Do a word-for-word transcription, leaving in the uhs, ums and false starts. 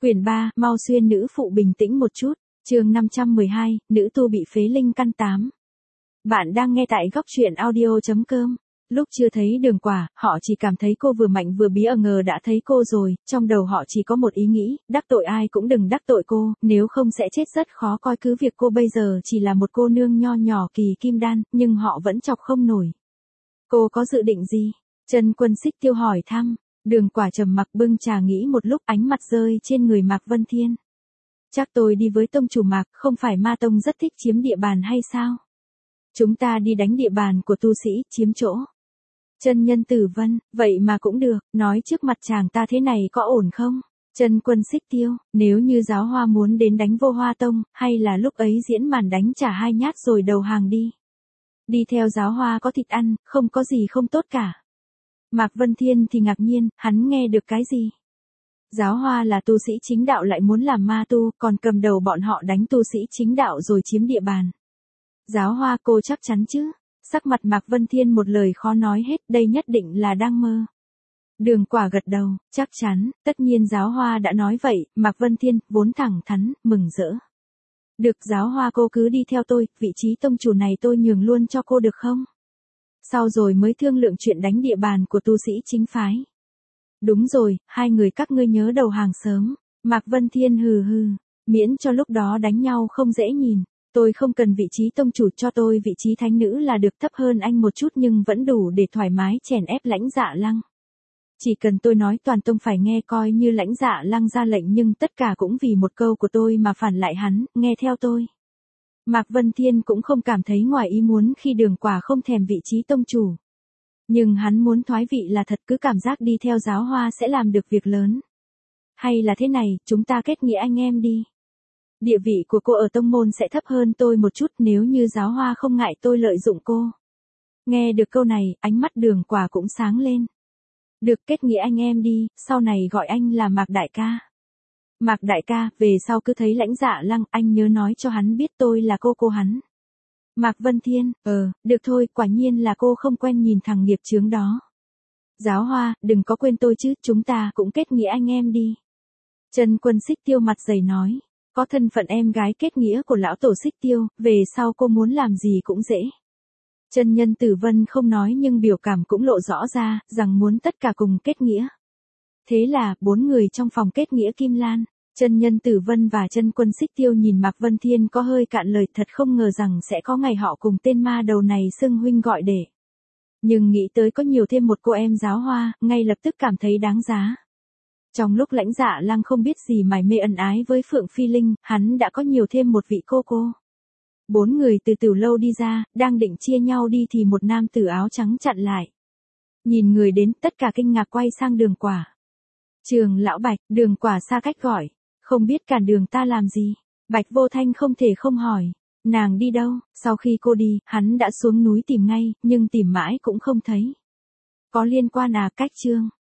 Quyển ba, mau xuyên nữ phụ bình tĩnh một chút. Chương năm trăm mười hai, nữ tu bị phế linh căn tám. Bạn đang nghe tại góc truyện audio chấm com. Lúc chưa thấy Đường Quả, họ chỉ cảm thấy cô vừa mạnh vừa bí, ở ngờ đã thấy cô rồi, trong đầu họ chỉ có một ý nghĩ, đắc tội ai cũng đừng đắc tội cô, nếu không sẽ chết rất khó coi. Cứ việc cô bây giờ chỉ là một cô nương nho nhỏ kỳ kim đan, nhưng họ vẫn chọc không nổi. Cô có dự định gì? Trần Quân Xích Tiêu hỏi thăm. Đường Quả trầm mặc bưng trà nghĩ một lúc, ánh mặt rơi trên người Mạc Vân Thiên. Chắc tôi đi với tông chủ Mạc, không phải Ma Tông rất thích chiếm địa bàn hay sao? Chúng ta đi đánh địa bàn của tu sĩ, chiếm chỗ. Chân Nhân Tử Vân, vậy mà cũng được, nói trước mặt chàng ta thế này có ổn không? Trần Quân Xích Tiêu, nếu như Giáo Hoa muốn đến đánh Vô Hoa Tông, hay là lúc ấy diễn màn đánh trả hai nhát rồi đầu hàng đi. Đi theo Giáo Hoa có thịt ăn, không có gì không tốt cả. Mạc Vân Thiên thì ngạc nhiên, hắn nghe được cái gì? Giáo Hoa là tu sĩ chính đạo lại muốn làm ma tu, còn cầm đầu bọn họ đánh tu sĩ chính đạo rồi chiếm địa bàn. Giáo Hoa, cô chắc chắn chứ? Sắc mặt Mạc Vân Thiên một lời khó nói hết, đây nhất định là đang mơ. Đường Quả gật đầu, chắc chắn, tất nhiên Giáo Hoa đã nói vậy. Mạc Vân Thiên, vốn thẳng thắn, mừng rỡ. Được, Giáo Hoa cô cứ đi theo tôi, vị trí tông chủ này tôi nhường luôn cho cô được không? Sau rồi mới thương lượng chuyện đánh địa bàn của tu sĩ chính phái. Đúng rồi, hai người các ngươi nhớ đầu hàng sớm. Mạc Vân Thiên hừ hừ, miễn cho lúc đó đánh nhau không dễ nhìn. Tôi không cần vị trí tông chủ, cho tôi vị trí thánh nữ là được, thấp hơn anh một chút nhưng vẫn đủ để thoải mái chèn ép Lãnh Dạ Lăng. Chỉ cần tôi nói toàn tông phải nghe, coi như Lãnh Dạ Lăng ra lệnh, nhưng tất cả cũng vì một câu của tôi mà phản lại hắn, nghe theo tôi. Mạc Vân Thiên cũng không cảm thấy ngoài ý muốn khi Đường Quả không thèm vị trí tông chủ. Nhưng hắn muốn thoái vị là thật, cứ cảm giác đi theo Giáo Hoa sẽ làm được việc lớn. Hay là thế này, chúng ta kết nghĩa anh em đi. Địa vị của cô ở tông môn sẽ thấp hơn tôi một chút, nếu như Giáo Hoa không ngại tôi lợi dụng cô. Nghe được câu này, ánh mắt Đường Quả cũng sáng lên. Được, kết nghĩa anh em đi, sau này gọi anh là Mạc đại ca. Mạc đại ca, về sau cứ thấy Lãnh Dạ Lăng, anh nhớ nói cho hắn biết tôi là cô cô hắn. Mạc Vân Thiên, ờ, được thôi, quả nhiên là cô không quen nhìn thằng nghiệp chướng đó. Giáo Hoa, đừng có quên tôi chứ, chúng ta cũng kết nghĩa anh em đi. Trần Quân Xích Tiêu mặt dày nói, có thân phận em gái kết nghĩa của lão tổ Xích Tiêu, về sau cô muốn làm gì cũng dễ. Chân Nhân Tử Vân không nói nhưng biểu cảm cũng lộ rõ ra, rằng muốn tất cả cùng kết nghĩa. Thế là, bốn người trong phòng kết nghĩa Kim Lan, Chân Nhân Tử Vân và Chân Quân Xích Tiêu nhìn Mạc Vân Thiên có hơi cạn lời, thật không ngờ rằng sẽ có ngày họ cùng tên ma đầu này xưng huynh gọi đệ. Nhưng nghĩ tới có nhiều thêm một cô em Giáo Hoa, ngay lập tức cảm thấy đáng giá. Trong lúc Lãnh Dạ Lăng không biết gì mải mê ân ái với Phượng Phi Linh, hắn đã có nhiều thêm một vị cô cô. Bốn người từ tiểu lâu đi ra, đang định chia nhau đi thì một nam tử áo trắng chặn lại. Nhìn người đến, tất cả kinh ngạc quay sang Đường Quả. Trường lão Bạch, Đường Quả xa cách gọi, không biết cản đường ta làm gì. Bạch Vô Thanh không thể không hỏi, nàng đi đâu? Sau khi cô đi, hắn đã xuống núi tìm ngay, nhưng tìm mãi cũng không thấy. Có liên quan à? Cách chương.